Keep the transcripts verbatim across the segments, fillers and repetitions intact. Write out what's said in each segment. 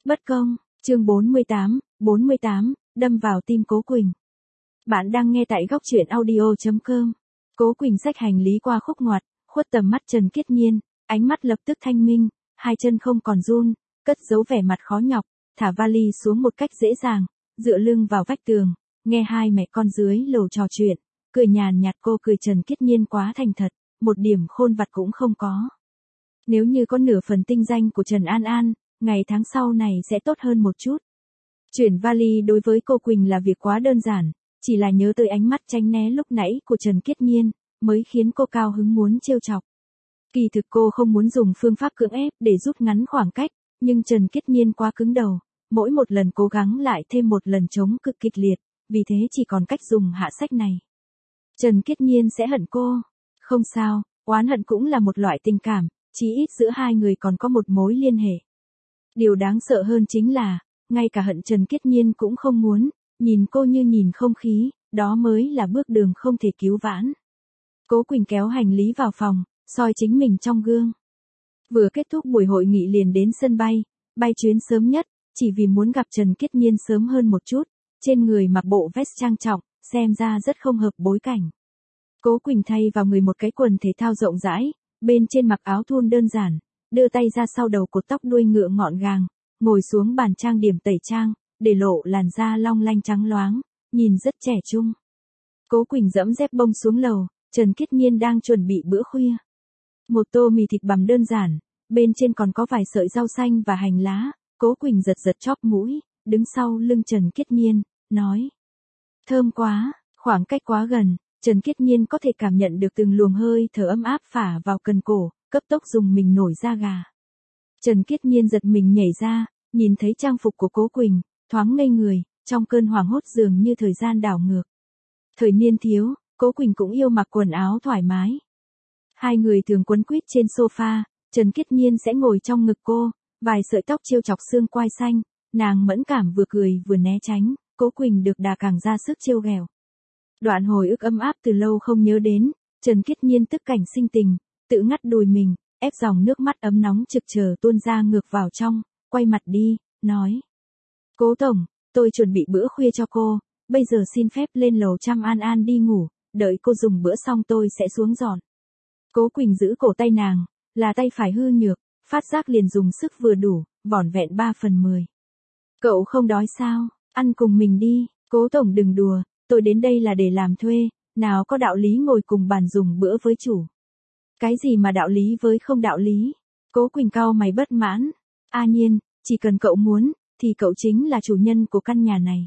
Bất công, chương bốn mươi tám, bốn mươi tám, đâm vào tim Cố Quỳnh. Bạn đang nghe tại góc truyện audio chấm com. Cố Quỳnh xách hành lý qua khúc ngoặt, khuất tầm mắt Trần Kiết Nhiên, ánh mắt lập tức thanh minh, hai chân không còn run, cất giấu vẻ mặt khó nhọc, thả vali xuống một cách dễ dàng, dựa lưng vào vách tường, nghe hai mẹ con dưới lầu trò chuyện, cười nhàn nhạt. Cô cười Trần Kiết Nhiên quá thành thật, một điểm khôn vặt cũng không có. Nếu như có nửa phần tinh danh của Trần An An, ngày tháng sau này sẽ tốt hơn một chút. Chuyển vali đối với cô Quỳnh là việc quá đơn giản, chỉ là nhớ tới ánh mắt tránh né lúc nãy của Trần Kiết Nhiên, mới khiến cô cao hứng muốn trêu chọc. Kỳ thực cô không muốn dùng phương pháp cưỡng ép để rút ngắn khoảng cách, nhưng Trần Kiết Nhiên quá cứng đầu, mỗi một lần cố gắng lại thêm một lần chống cực kịch liệt, vì thế chỉ còn cách dùng hạ sách này. Trần Kiết Nhiên sẽ hận cô. Không sao, oán hận cũng là một loại tình cảm, chí ít giữa hai người còn có một mối liên hệ. Điều đáng sợ hơn chính là, ngay cả hận Trần Kiết Nhiên cũng không muốn, nhìn cô như nhìn không khí, đó mới là bước đường không thể cứu vãn. Cố Quỳnh kéo hành lý vào phòng, soi chính mình trong gương. Vừa kết thúc buổi hội nghị liền đến sân bay, bay chuyến sớm nhất, chỉ vì muốn gặp Trần Kiết Nhiên sớm hơn một chút, trên người mặc bộ vest trang trọng, xem ra rất không hợp bối cảnh. Cố Quỳnh thay vào người một cái quần thể thao rộng rãi, bên trên mặc áo thun đơn giản, đưa tay ra sau đầu cột tóc đuôi ngựa ngọn gàng, ngồi xuống bàn trang điểm tẩy trang, để lộ làn da long lanh trắng loáng, nhìn rất trẻ trung. Cố Quỳnh dẫm dép bông xuống lầu, Trần Kiết Nhiên đang chuẩn bị bữa khuya. Một tô mì thịt bằm đơn giản, bên trên còn có vài sợi rau xanh và hành lá. Cố Quỳnh giật giật chóp mũi, đứng sau lưng Trần Kiết Nhiên, nói: thơm quá. Khoảng cách quá gần, Trần Kiết Nhiên có thể cảm nhận được từng luồng hơi thở ấm áp phả vào cần cổ, cấp tốc dùng mình nổi da gà. Trần Kiết Nhiên giật mình nhảy ra, nhìn thấy trang phục của Cố Quỳnh, thoáng ngây người, trong cơn hoảng hốt dường như thời gian đảo ngược. Thời niên thiếu, Cố Quỳnh cũng yêu mặc quần áo thoải mái. Hai người thường quấn quýt trên sofa, Trần Kiết Nhiên sẽ ngồi trong ngực cô, vài sợi tóc trêu chọc xương quai xanh, nàng mẫn cảm vừa cười vừa né tránh, Cố Quỳnh được đà càng ra sức trêu ghẹo. Đoạn hồi ức ấm áp từ lâu không nhớ đến, Trần Kiết Nhiên tức cảnh sinh tình, tự ngắt đùi mình, ép dòng nước mắt ấm nóng trực chờ tuôn ra ngược vào trong, quay mặt đi, nói: Cố tổng, tôi chuẩn bị bữa khuya cho cô, bây giờ xin phép lên lầu chăm An An đi ngủ, đợi cô dùng bữa xong tôi sẽ xuống dọn. Cố Quỳnh giữ cổ tay nàng, là tay phải hư nhược, phát giác liền dùng sức vừa đủ, vỏn vẹn ba phần mười. Cậu không đói sao, ăn cùng mình đi. Cố tổng đừng đùa, tôi đến đây là để làm thuê, nào có đạo lý ngồi cùng bàn dùng bữa với chủ. Cái gì mà đạo lý với không đạo lý? Cố Quỳnh cau mày bất mãn. A Nhiên, chỉ cần cậu muốn, thì cậu chính là chủ nhân của căn nhà này.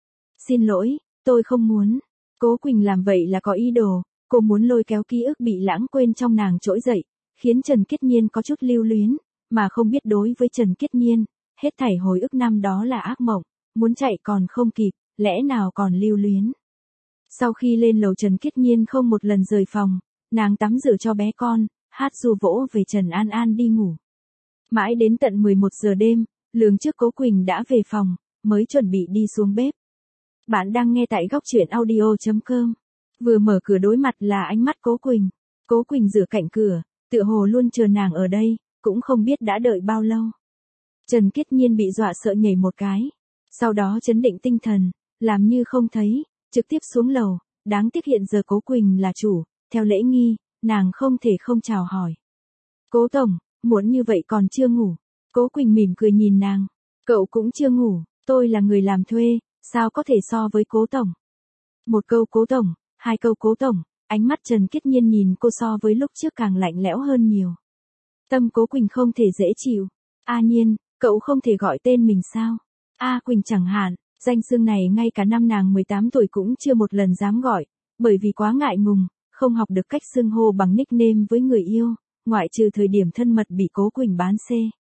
Xin lỗi, tôi không muốn. Cố Quỳnh làm vậy là có ý đồ, cô muốn lôi kéo ký ức bị lãng quên trong nàng trỗi dậy, khiến Trần Kiết Nhiên có chút lưu luyến, mà không biết đối với Trần Kiết Nhiên, hết thảy hồi ức năm đó là ác mộng, muốn chạy còn không kịp, lẽ nào còn lưu luyến. Sau khi lên lầu Trần Kiết Nhiên không một lần rời phòng, nàng tắm rửa cho bé con, hát ru vỗ về Trần An An đi ngủ. Mãi đến tận mười một giờ đêm, lường trước Cố Quỳnh đã về phòng, mới chuẩn bị đi xuống bếp. Bạn đang nghe tại góc truyện audio chấm com. Vừa mở cửa đối mặt là ánh mắt Cố Quỳnh. Cố Quỳnh rửa cạnh cửa, tựa hồ luôn chờ nàng ở đây, cũng không biết đã đợi bao lâu. Trần Kiết Nhiên bị dọa sợ nhảy một cái. Sau đó trấn định tinh thần, làm như không thấy, trực tiếp xuống lầu, đáng tiếc hiện giờ Cố Quỳnh là chủ, theo lễ nghi, nàng không thể không chào hỏi. Cố tổng, muộn như vậy còn chưa ngủ. Cố Quỳnh mỉm cười nhìn nàng. Cậu cũng chưa ngủ, tôi là người làm thuê, sao có thể so với Cố tổng. Một câu Cố tổng, hai câu Cố tổng, ánh mắt Trần Kiết Nhiên nhìn cô so với lúc trước càng lạnh lẽo hơn nhiều. Tâm Cố Quỳnh không thể dễ chịu. A Nhiên, cậu không thể gọi tên mình sao? A Quỳnh chẳng hạn, danh xưng này ngay cả năm nàng mười tám tuổi cũng chưa một lần dám gọi, bởi vì quá ngại ngùng, không học được cách xưng hô bằng nickname với người yêu, ngoại trừ thời điểm thân mật bị Cố Quỳnh bán xê.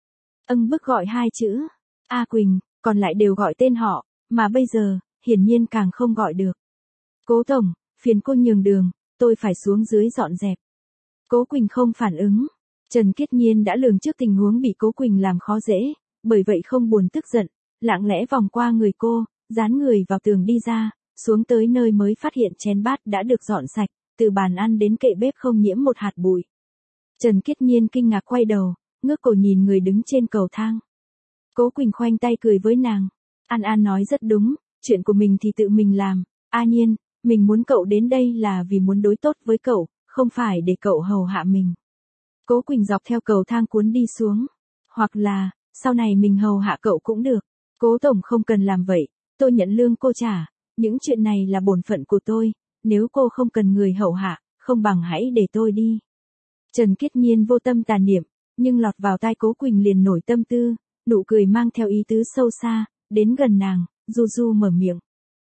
Âng bức gọi hai chữ, A Quỳnh, còn lại đều gọi tên họ, mà bây giờ, hiển nhiên càng không gọi được. Cố tổng, phiền cô nhường đường, tôi phải xuống dưới dọn dẹp. Cố Quỳnh không phản ứng. Trần Kiết Nhiên đã lường trước tình huống bị Cố Quỳnh làm khó dễ, bởi vậy không buồn tức giận, lặng lẽ vòng qua người cô, dán người vào tường đi ra, xuống tới nơi mới phát hiện chén bát đã được dọn sạch, từ bàn ăn đến kệ bếp không nhiễm một hạt bụi. Trần Kiết Nhiên kinh ngạc quay đầu, ngước cổ nhìn người đứng trên cầu thang. Cố Quỳnh khoanh tay cười với nàng. An An nói rất đúng, chuyện của mình thì tự mình làm. A Nhiên, mình muốn cậu đến đây là vì muốn đối tốt với cậu, không phải để cậu hầu hạ mình. Cố Quỳnh dọc theo cầu thang cuốn đi xuống. Hoặc là, sau này mình hầu hạ cậu cũng được. Cố tổng không cần làm vậy, tôi nhận lương cô trả, những chuyện này là bổn phận của tôi, nếu cô không cần người hầu hạ, không bằng hãy để tôi đi. Trần Kiết Nhiên vô tâm tà niệm, nhưng lọt vào tai Cố Quỳnh liền nổi tâm tư, nụ cười mang theo ý tứ sâu xa, đến gần nàng, du du mở miệng.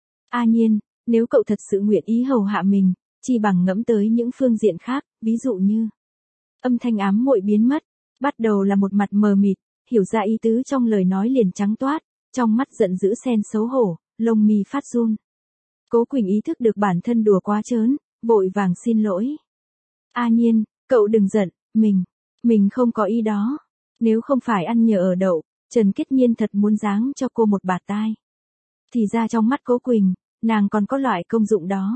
A Nhiên, nếu cậu thật sự nguyện ý hầu hạ mình, chỉ bằng ngẫm tới những phương diện khác, ví dụ như. Âm thanh ám muội biến mất, bắt đầu là một mặt mờ mịt, hiểu ra ý tứ trong lời nói liền trắng toát, trong mắt giận dữ xen xấu hổ, lông mi phát run. Cố Quỳnh ý thức được bản thân đùa quá trớn, vội vàng xin lỗi. A Nhiên, cậu đừng giận, mình, mình không có ý đó. Nếu không phải ăn nhờ ở đậu, Trần Kiết Nhiên thật muốn giáng cho cô một bạt tai. Thì ra trong mắt Cố Quỳnh, nàng còn có loại công dụng đó.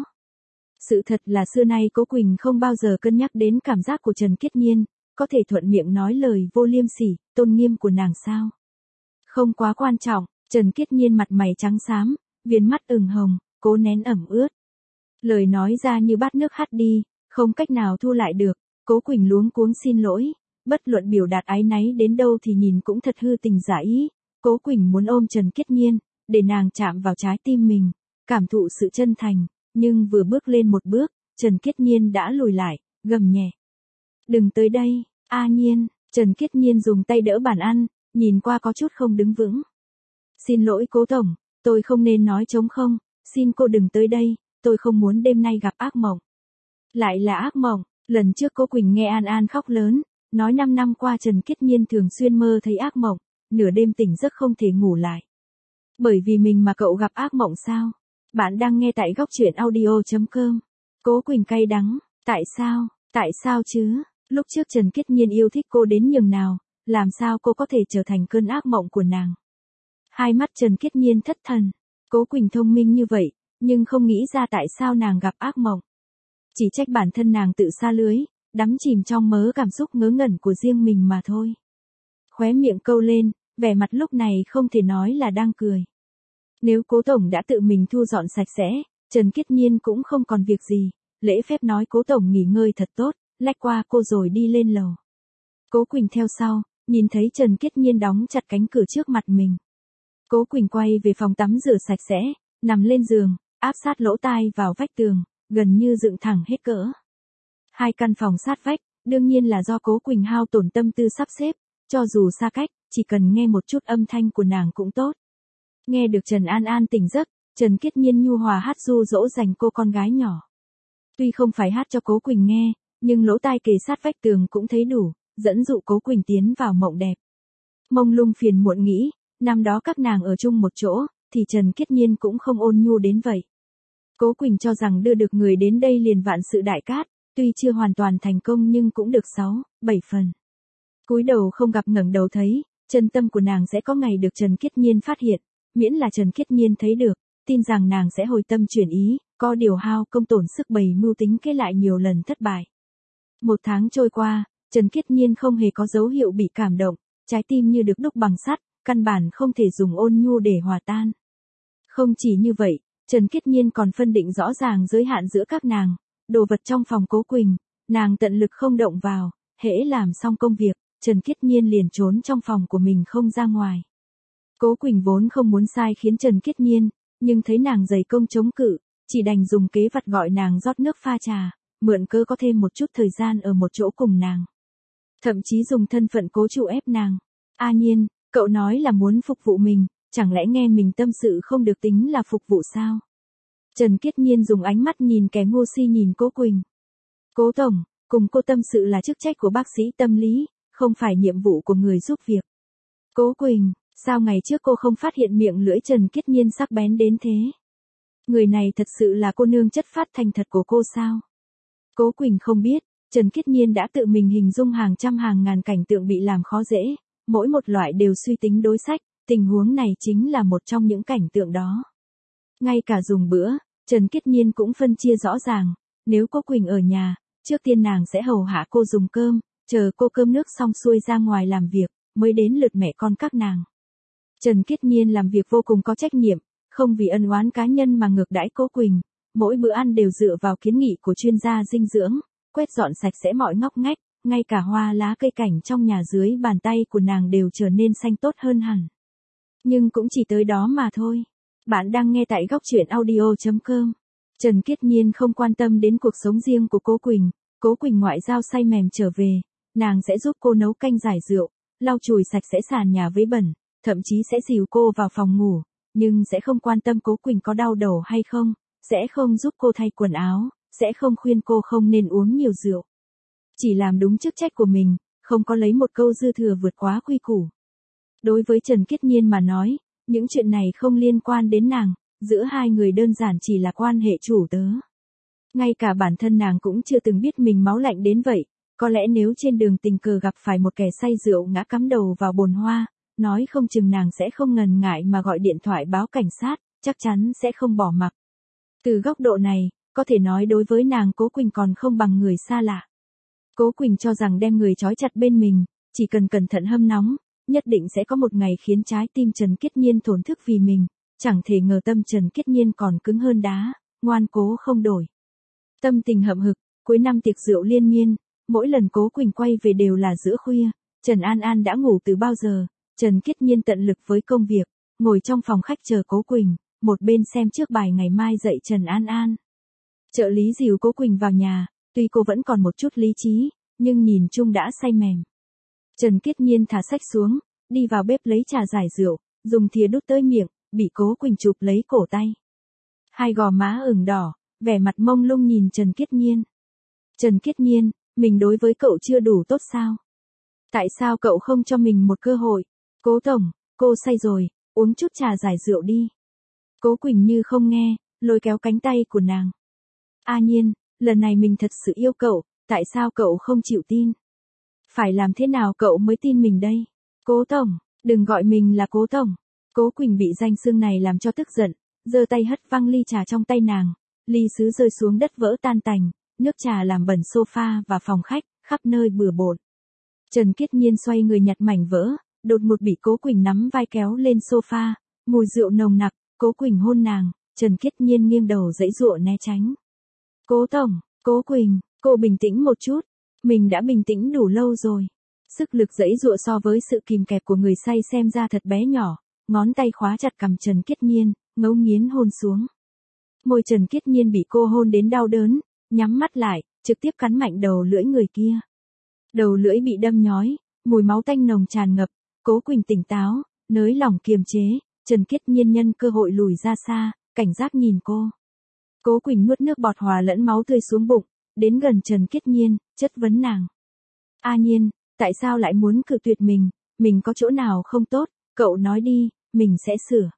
Sự thật là xưa nay Cố Quỳnh không bao giờ cân nhắc đến cảm giác của Trần Kiết Nhiên, có thể thuận miệng nói lời vô liêm sỉ, tôn nghiêm của nàng sao? Không quá quan trọng, Trần Kiết Nhiên mặt mày trắng xám, viền mắt ửng hồng, cố nén ẩm ướt. Lời nói ra như bát nước hắt đi, không cách nào thu lại được, Cố Quỳnh luống cuống xin lỗi, bất luận biểu đạt áy náy đến đâu thì nhìn cũng thật hư tình giả ý. Cố Quỳnh muốn ôm Trần Kiết Nhiên, để nàng chạm vào trái tim mình, cảm thụ sự chân thành, nhưng vừa bước lên một bước, Trần Kiết Nhiên đã lùi lại, gầm nhẹ. Đừng tới đây, A Nhiên. Trần Kiết Nhiên dùng tay đỡ bàn ăn, nhìn qua có chút không đứng vững. Xin lỗi Cố tổng, tôi không nên nói trống không, xin cô đừng tới đây, tôi không muốn đêm nay gặp ác mộng. Lại là ác mộng, lần trước Cố Quỳnh nghe An An khóc lớn, nói năm năm qua Trần Kiết Nhiên thường xuyên mơ thấy ác mộng, nửa đêm tỉnh giấc không thể ngủ lại. Bởi vì mình mà cậu gặp ác mộng sao? Bạn đang nghe tại góc truyện audio chấm com. Cố Quỳnh cay đắng, tại sao, tại sao chứ? Lúc trước Trần Kiết Nhiên yêu thích cô đến nhường nào, làm sao cô có thể trở thành cơn ác mộng của nàng? Hai mắt Trần Kiết Nhiên thất thần, Cố Quỳnh thông minh như vậy, nhưng không nghĩ ra tại sao nàng gặp ác mộng. Chỉ trách bản thân nàng tự sa lưới, đắm chìm trong mớ cảm xúc ngớ ngẩn của riêng mình mà thôi. Khóe miệng câu lên, vẻ mặt lúc này không thể nói là đang cười. Nếu Cố tổng đã tự mình thu dọn sạch sẽ, Trần Kiết Nhiên cũng không còn việc gì, lễ phép nói Cố tổng nghỉ ngơi thật tốt, lách qua cô rồi đi lên lầu. Cố Quỳnh theo sau, nhìn thấy Trần Kiết Nhiên đóng chặt cánh cửa trước mặt mình. Cố Quỳnh quay về phòng tắm rửa sạch sẽ, nằm lên giường, áp sát lỗ tai vào vách tường, gần như dựng thẳng hết cỡ. Hai căn phòng sát vách, đương nhiên là do Cố Quỳnh hao tổn tâm tư sắp xếp, cho dù xa cách, chỉ cần nghe một chút âm thanh của nàng cũng tốt. Nghe được Trần An An tỉnh giấc, Trần Kiết Nhiên nhu hòa hát ru dỗ dành cô con gái nhỏ. Tuy không phải hát cho Cố Quỳnh nghe, nhưng lỗ tai kề sát vách tường cũng thấy đủ, dẫn dụ Cố Quỳnh tiến vào mộng đẹp. Mông lung phiền muộn nghĩ, năm đó các nàng ở chung một chỗ, thì Trần Kiết Nhiên cũng không ôn nhu đến vậy. Cố Quỳnh cho rằng đưa được người đến đây liền vạn sự đại cát, tuy chưa hoàn toàn thành công nhưng cũng được sáu, bảy phần. Cúi đầu không gặp ngẩng đầu thấy, chân tâm của nàng sẽ có ngày được Trần Kiết Nhiên phát hiện, miễn là Trần Kiết Nhiên thấy được, tin rằng nàng sẽ hồi tâm chuyển ý, có điều hao công tổn sức bày mưu tính kế lại nhiều lần thất bại. Một tháng trôi qua, Trần Kiết Nhiên không hề có dấu hiệu bị cảm động, trái tim như được đúc bằng sắt, căn bản không thể dùng ôn nhu để hòa tan. Không chỉ như vậy, Trần Kiết Nhiên còn phân định rõ ràng giới hạn giữa các nàng, đồ vật trong phòng Cố Quỳnh, nàng tận lực không động vào, hễ làm xong công việc, Trần Kiết Nhiên liền trốn trong phòng của mình không ra ngoài. Cố Quỳnh vốn không muốn sai khiến Trần Kiết Nhiên, nhưng thấy nàng dày công chống cự, chỉ đành dùng kế vặt gọi nàng rót nước pha trà, mượn cơ có thêm một chút thời gian ở một chỗ cùng nàng. Thậm chí dùng thân phận cố trụ ép nàng. A Nhiên, cậu nói là muốn phục vụ mình, chẳng lẽ nghe mình tâm sự không được tính là phục vụ sao? Trần Kiết Nhiên dùng ánh mắt nhìn kẻ ngu si nhìn Cố Quỳnh. Cố tổng, cùng cô tâm sự là chức trách của bác sĩ tâm lý, không phải nhiệm vụ của người giúp việc. Cố Quỳnh, sao ngày trước cô không phát hiện miệng lưỡi Trần Kiết Nhiên sắc bén đến thế? Người này thật sự là cô nương chất phát thành thật của cô sao? Cố Quỳnh không biết, Trần Kiết Nhiên đã tự mình hình dung hàng trăm hàng ngàn cảnh tượng bị làm khó dễ, mỗi một loại đều suy tính đối sách, tình huống này chính là một trong những cảnh tượng đó. Ngay cả dùng bữa, Trần Kiết Nhiên cũng phân chia rõ ràng, nếu Cố Quỳnh ở nhà, trước tiên nàng sẽ hầu hạ cô dùng cơm, chờ cô cơm nước xong xuôi ra ngoài làm việc, mới đến lượt mẹ con các nàng. Trần Kiết Nhiên làm việc vô cùng có trách nhiệm, không vì ân oán cá nhân mà ngược đãi Cố Quỳnh, mỗi bữa ăn đều dựa vào kiến nghị của chuyên gia dinh dưỡng, quét dọn sạch sẽ mọi ngóc ngách, ngay cả hoa lá cây cảnh trong nhà dưới bàn tay của nàng đều trở nên xanh tốt hơn hẳn. Nhưng cũng chỉ tới đó mà thôi. Bạn đang nghe tại góc truyện audio chấm com. Trần Kiết Nhiên không quan tâm đến cuộc sống riêng của Cố Quỳnh, Cố Quỳnh ngoại giao say mềm trở về, nàng sẽ giúp cô nấu canh giải rượu, lau chùi sạch sẽ sàn nhà với bẩn, thậm chí sẽ dìu cô vào phòng ngủ, nhưng sẽ không quan tâm Cố Quỳnh có đau đầu hay không, sẽ không giúp cô thay quần áo, sẽ không khuyên cô không nên uống nhiều rượu. Chỉ làm đúng chức trách của mình, không có lấy một câu dư thừa vượt quá quy củ. Đối với Trần Kiết Nhiên mà nói, những chuyện này không liên quan đến nàng, giữa hai người đơn giản chỉ là quan hệ chủ tớ. Ngay cả bản thân nàng cũng chưa từng biết mình máu lạnh đến vậy, có lẽ nếu trên đường tình cờ gặp phải một kẻ say rượu ngã cắm đầu vào bồn hoa, nói không chừng nàng sẽ không ngần ngại mà gọi điện thoại báo cảnh sát, chắc chắn sẽ không bỏ mặc. Từ góc độ này, có thể nói đối với nàng Cố Quỳnh còn không bằng người xa lạ. Cố Quỳnh cho rằng đem người trói chặt bên mình, chỉ cần cẩn thận hâm nóng, nhất định sẽ có một ngày khiến trái tim Trần Kiết Nhiên thổn thức vì mình, chẳng thể ngờ tâm Trần Kiết Nhiên còn cứng hơn đá, ngoan cố không đổi. Tâm tình hậm hực, cuối năm tiệc rượu liên miên, mỗi lần Cố Quỳnh quay về đều là giữa khuya, Trần An An đã ngủ từ bao giờ, Trần Kiết Nhiên tận lực với công việc, ngồi trong phòng khách chờ Cố Quỳnh, một bên xem trước bài ngày mai dạy Trần An An. Trợ lý dìu Cố Quỳnh vào nhà, tuy cô vẫn còn một chút lý trí, nhưng nhìn chung đã say mềm. Trần Kiết Nhiên thả sách xuống, đi vào bếp lấy trà giải rượu, dùng thìa đút tới miệng, bị Cố Quỳnh chụp lấy cổ tay. Hai gò má ửng đỏ, vẻ mặt mông lung nhìn Trần Kiết Nhiên. Trần Kiết Nhiên, mình đối với cậu chưa đủ tốt sao? Tại sao cậu không cho mình một cơ hội? Cố tổng, cô say rồi, uống chút trà giải rượu đi. Cố Quỳnh như không nghe, lôi kéo cánh tay của nàng. A Nhiên, lần này mình thật sự yêu cậu, tại sao cậu không chịu tin? Phải làm thế nào cậu mới tin mình đây? Cố tổng, đừng gọi mình là Cố tổng. Cố Quỳnh bị danh xưng này làm cho tức giận, giơ tay hất văng ly trà trong tay nàng, ly sứ rơi xuống đất vỡ tan tành, nước trà làm bẩn sofa và phòng khách, khắp nơi bừa bộn. Trần Kiết Nhiên xoay người nhặt mảnh vỡ, đột ngột bị Cố Quỳnh nắm vai kéo lên sofa, mùi rượu nồng nặc, Cố Quỳnh hôn nàng, Trần Kiết Nhiên nghiêng đầu giãy giụa né tránh. Cố tổng, Cố Quỳnh, cô bình tĩnh một chút, mình đã bình tĩnh đủ lâu rồi. Sức lực giãy giụa so với sự kìm kẹp của người say xem ra thật bé nhỏ, ngón tay khóa chặt cằm Trần Kiết Nhiên, ngấu nghiến hôn xuống. Môi Trần Kiết Nhiên bị cô hôn đến đau đớn, nhắm mắt lại, trực tiếp cắn mạnh đầu lưỡi người kia. Đầu lưỡi bị đâm nhói, mùi máu tanh nồng tràn ngập, Cố Quỳnh tỉnh táo, nới lỏng kiềm chế, Trần Kiết Nhiên nhân cơ hội lùi ra xa, cảnh giác nhìn cô. Cố Quỳnh nuốt nước bọt hòa lẫn máu tươi xuống bụng, đến gần Trần Kiết Nhiên, chất vấn nàng. A Nhiên, tại sao lại muốn cự tuyệt mình, mình có chỗ nào không tốt, cậu nói đi, mình sẽ sửa.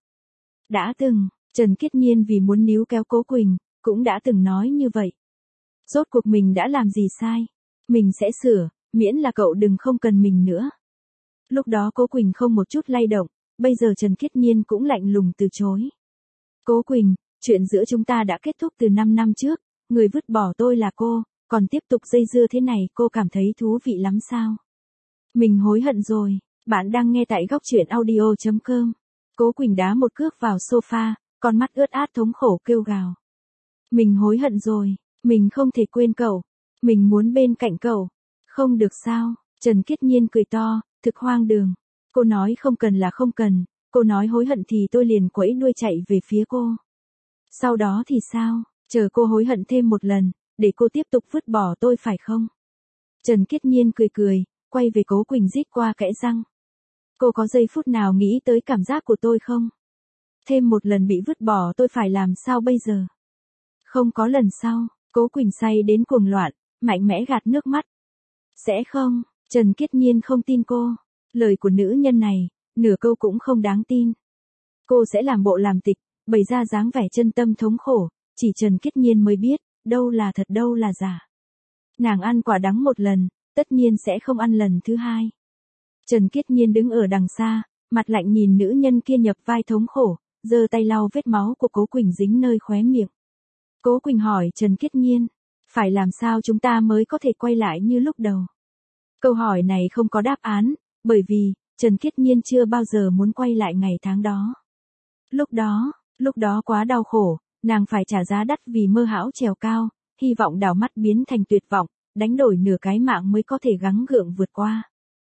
Đã từng, Trần Kiết Nhiên vì muốn níu kéo Cố Quỳnh, cũng đã từng nói như vậy. Rốt cuộc mình đã làm gì sai? Mình sẽ sửa, miễn là cậu đừng không cần mình nữa. Lúc đó Cố Quỳnh không một chút lay động, bây giờ Trần Kiết Nhiên cũng lạnh lùng từ chối. Cố Quỳnh, chuyện giữa chúng ta đã kết thúc từ năm năm trước, người vứt bỏ tôi là cô, còn tiếp tục dây dưa thế này cô cảm thấy thú vị lắm sao? Mình hối hận rồi, bạn đang nghe tại góc truyện audio chấm com. Cố Quỳnh đá một cước vào sofa, con mắt ướt át thống khổ kêu gào. Mình hối hận rồi, mình không thể quên cậu, mình muốn bên cạnh cậu. Không được sao? Trần Kiết Nhiên cười to, thực hoang đường. Cô nói không cần là không cần, cô nói hối hận thì tôi liền quẫy đuôi chạy về phía cô. Sau đó thì sao? Chờ cô hối hận thêm một lần, để cô tiếp tục vứt bỏ tôi phải không? Trần Kiết Nhiên cười cười, quay về Cố Quỳnh rít qua kẽ răng. Cô có giây phút nào nghĩ tới cảm giác của tôi không? Thêm một lần bị vứt bỏ tôi phải làm sao bây giờ? Không có lần sau, Cố Quỳnh say đến cuồng loạn, mạnh mẽ gạt nước mắt. Sẽ không, Trần Kiết Nhiên không tin cô. Lời của nữ nhân này, nửa câu cũng không đáng tin. Cô sẽ làm bộ làm tịch, bày ra dáng vẻ chân tâm thống khổ, chỉ Trần Kiết Nhiên mới biết, đâu là thật đâu là giả. Nàng ăn quả đắng một lần, tất nhiên sẽ không ăn lần thứ hai. Trần Kiết Nhiên đứng ở đằng xa, mặt lạnh nhìn nữ nhân kia nhập vai thống khổ, giơ tay lau vết máu của Cố Quỳnh dính nơi khóe miệng. Cố Quỳnh hỏi Trần Kiết Nhiên, phải làm sao chúng ta mới có thể quay lại như lúc đầu? Câu hỏi này không có đáp án, bởi vì, Trần Kiết Nhiên chưa bao giờ muốn quay lại ngày tháng đó. Lúc đó, lúc đó quá đau khổ, nàng phải trả giá đắt vì mơ hão trèo cao, hy vọng đảo mắt biến thành tuyệt vọng, đánh đổi nửa cái mạng mới có thể gắng gượng vượt qua.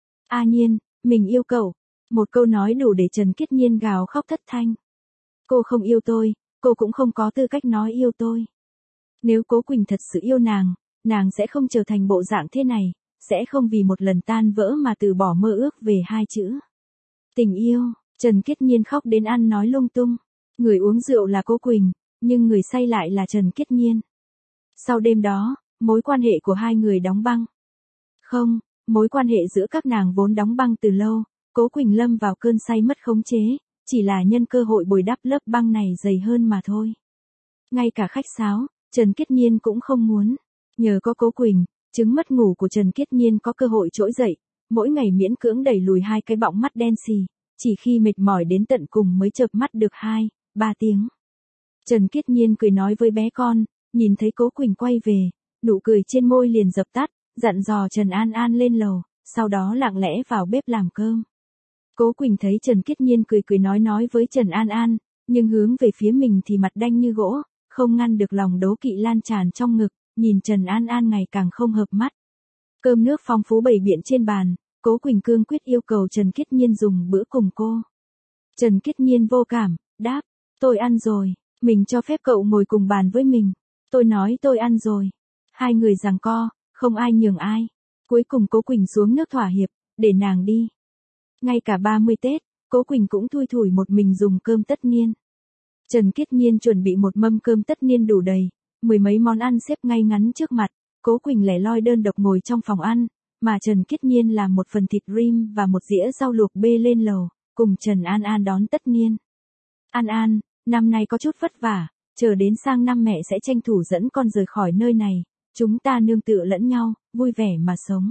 A Nhiên, mình yêu cậu. Một câu nói đủ để Trần Kiết Nhiên gào khóc thất thanh. Cô không yêu tôi, cô cũng không có tư cách nói yêu tôi. Nếu Cố Quỳnh thật sự yêu nàng, nàng sẽ không trở thành bộ dạng thế này, sẽ không vì một lần tan vỡ mà từ bỏ mơ ước về hai chữ. Tình yêu, Trần Kiết Nhiên khóc đến ăn nói lung tung. Người uống rượu là Cố Quỳnh, nhưng người say lại là Trần Kiết Nhiên. Sau đêm đó, mối quan hệ của hai người đóng băng. Không, mối quan hệ giữa các nàng vốn đóng băng từ lâu, Cố Quỳnh lâm vào cơn say mất khống chế, chỉ là nhân cơ hội bồi đắp lớp băng này dày hơn mà thôi. Ngay cả khách sáo, Trần Kiết Nhiên cũng không muốn. Nhờ có Cố Quỳnh, chứng mất ngủ của Trần Kiết Nhiên có cơ hội trỗi dậy, mỗi ngày miễn cưỡng đẩy lùi hai cái bọng mắt đen xì, chỉ khi mệt mỏi đến tận cùng mới chợp mắt được hai, ba tiếng. Trần Kiết Nhiên cười nói với bé con, nhìn thấy Cố Quỳnh quay về, nụ cười trên môi liền dập tắt, dặn dò Trần An An lên lầu, sau đó lặng lẽ vào bếp làm cơm. Cố Quỳnh thấy Trần Kiết Nhiên cười cười nói nói với Trần An An, nhưng hướng về phía mình thì mặt đanh như gỗ, không ngăn được lòng đố kỵ lan tràn trong ngực, nhìn Trần An An ngày càng không hợp mắt. Cơm nước phong phú bày biện trên bàn, Cố Quỳnh cương quyết yêu cầu Trần Kiết Nhiên dùng bữa cùng cô. Trần Kiết Nhiên vô cảm, đáp, tôi ăn rồi, mình cho phép cậu ngồi cùng bàn với mình. Tôi nói tôi ăn rồi. Hai người giằng co, không ai nhường ai. Cuối cùng Cố Quỳnh xuống nước thỏa hiệp, để nàng đi. Ngay cả ba mươi Tết, Cố Quỳnh cũng thui thủi một mình dùng cơm tất niên. Trần Kiết Nhiên chuẩn bị một mâm cơm tất niên đủ đầy, mười mấy món ăn xếp ngay ngắn trước mặt, Cố Quỳnh lẻ loi đơn độc ngồi trong phòng ăn, mà Trần Kiết Nhiên làm một phần thịt rim và một dĩa rau luộc bê lên lầu, cùng Trần An An đón tất niên. An An, năm nay có chút vất vả, chờ đến sang năm mẹ sẽ tranh thủ dẫn con rời khỏi nơi này, chúng ta nương tựa lẫn nhau, vui vẻ mà sống.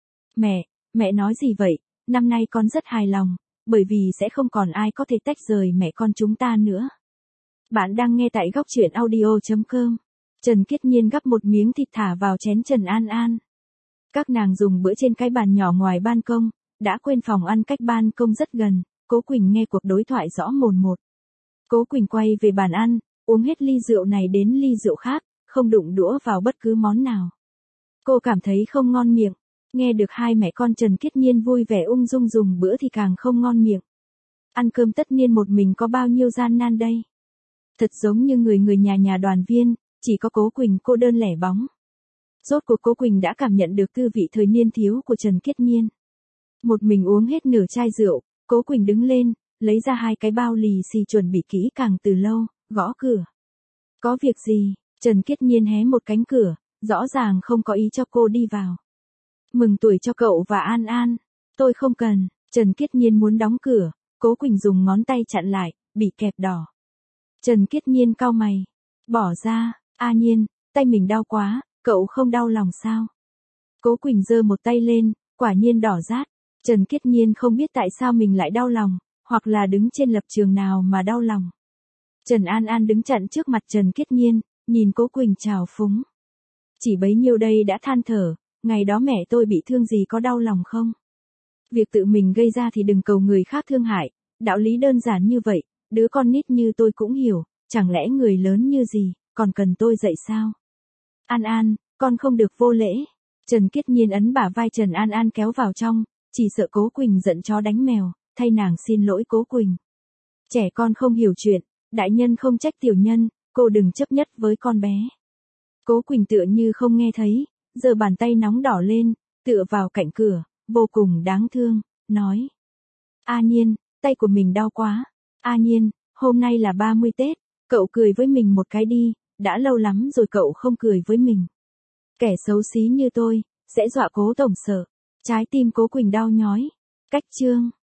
Mẹ, mẹ nói gì vậy, năm nay con rất hài lòng, bởi vì sẽ không còn ai có thể tách rời mẹ con chúng ta nữa. Bạn đang nghe tại góc truyện audio chấm com. Trần Kiết Nhiên gắp một miếng thịt thả vào chén Trần An An. Các nàng dùng bữa trên cái bàn nhỏ ngoài ban công, đã quên phòng ăn cách ban công rất gần, Cố Quỳnh nghe cuộc đối thoại rõ mồn một. Cố Quỳnh quay về bàn ăn, uống hết ly rượu này đến ly rượu khác, không đụng đũa vào bất cứ món nào. Cô cảm thấy không ngon miệng, nghe được hai mẹ con Trần Kiết Nhiên vui vẻ ung dung dùng bữa thì càng không ngon miệng. Ăn cơm tất niên một mình có bao nhiêu gian nan đây? Thật giống như người người nhà nhà đoàn viên, chỉ có Cố Quỳnh cô đơn lẻ bóng. Rốt cuộc Cố Quỳnh đã cảm nhận được tư vị thời niên thiếu của Trần Kiết Nhiên. Một mình uống hết nửa chai rượu, Cố Quỳnh đứng lên, lấy ra hai cái bao lì xì chuẩn bị kỹ càng từ lâu, gõ cửa. Có việc gì? Trần Kiết Nhiên hé một cánh cửa, rõ ràng không có ý cho cô đi vào. Mừng tuổi cho cậu và An An. Tôi không cần. Trần Kiết Nhiên muốn đóng cửa, Cố Quỳnh dùng ngón tay chặn lại, bị kẹp đỏ. Trần Kiết Nhiên cau mày. Bỏ ra, A Nhiên, tay mình đau quá, cậu không đau lòng sao? Cố Quỳnh giơ một tay lên, quả nhiên đỏ rát. Trần Kiết Nhiên không biết tại sao mình lại đau lòng, hoặc là đứng trên lập trường nào mà đau lòng. Trần An An đứng chặn trước mặt Trần Kiết Nhiên, nhìn Cố Quỳnh trào phúng. Chỉ bấy nhiêu đây đã than thở, ngày đó mẹ tôi bị thương gì có đau lòng không? Việc tự mình gây ra thì đừng cầu người khác thương hại, đạo lý đơn giản như vậy, đứa con nít như tôi cũng hiểu, chẳng lẽ người lớn như gì, còn cần tôi dạy sao? An An, con không được vô lễ. Trần Kiết Nhiên ấn bả vai Trần An An kéo vào trong, chỉ sợ Cố Quỳnh giận chó đánh mèo, thay nàng xin lỗi Cố Quỳnh. Trẻ con không hiểu chuyện, đại nhân không trách tiểu nhân, cô đừng chấp nhất với con bé. Cố Quỳnh tựa như không nghe thấy, giơ bàn tay nóng đỏ lên, tựa vào cạnh cửa, vô cùng đáng thương, nói. A Nhiên, tay của mình đau quá. A Nhiên, hôm nay là ba mươi Tết, cậu cười với mình một cái đi, đã lâu lắm rồi cậu không cười với mình. Kẻ xấu xí như tôi, sẽ dọa Cố tổng sợ. Trái tim Cố Quỳnh đau nhói. Cách chương.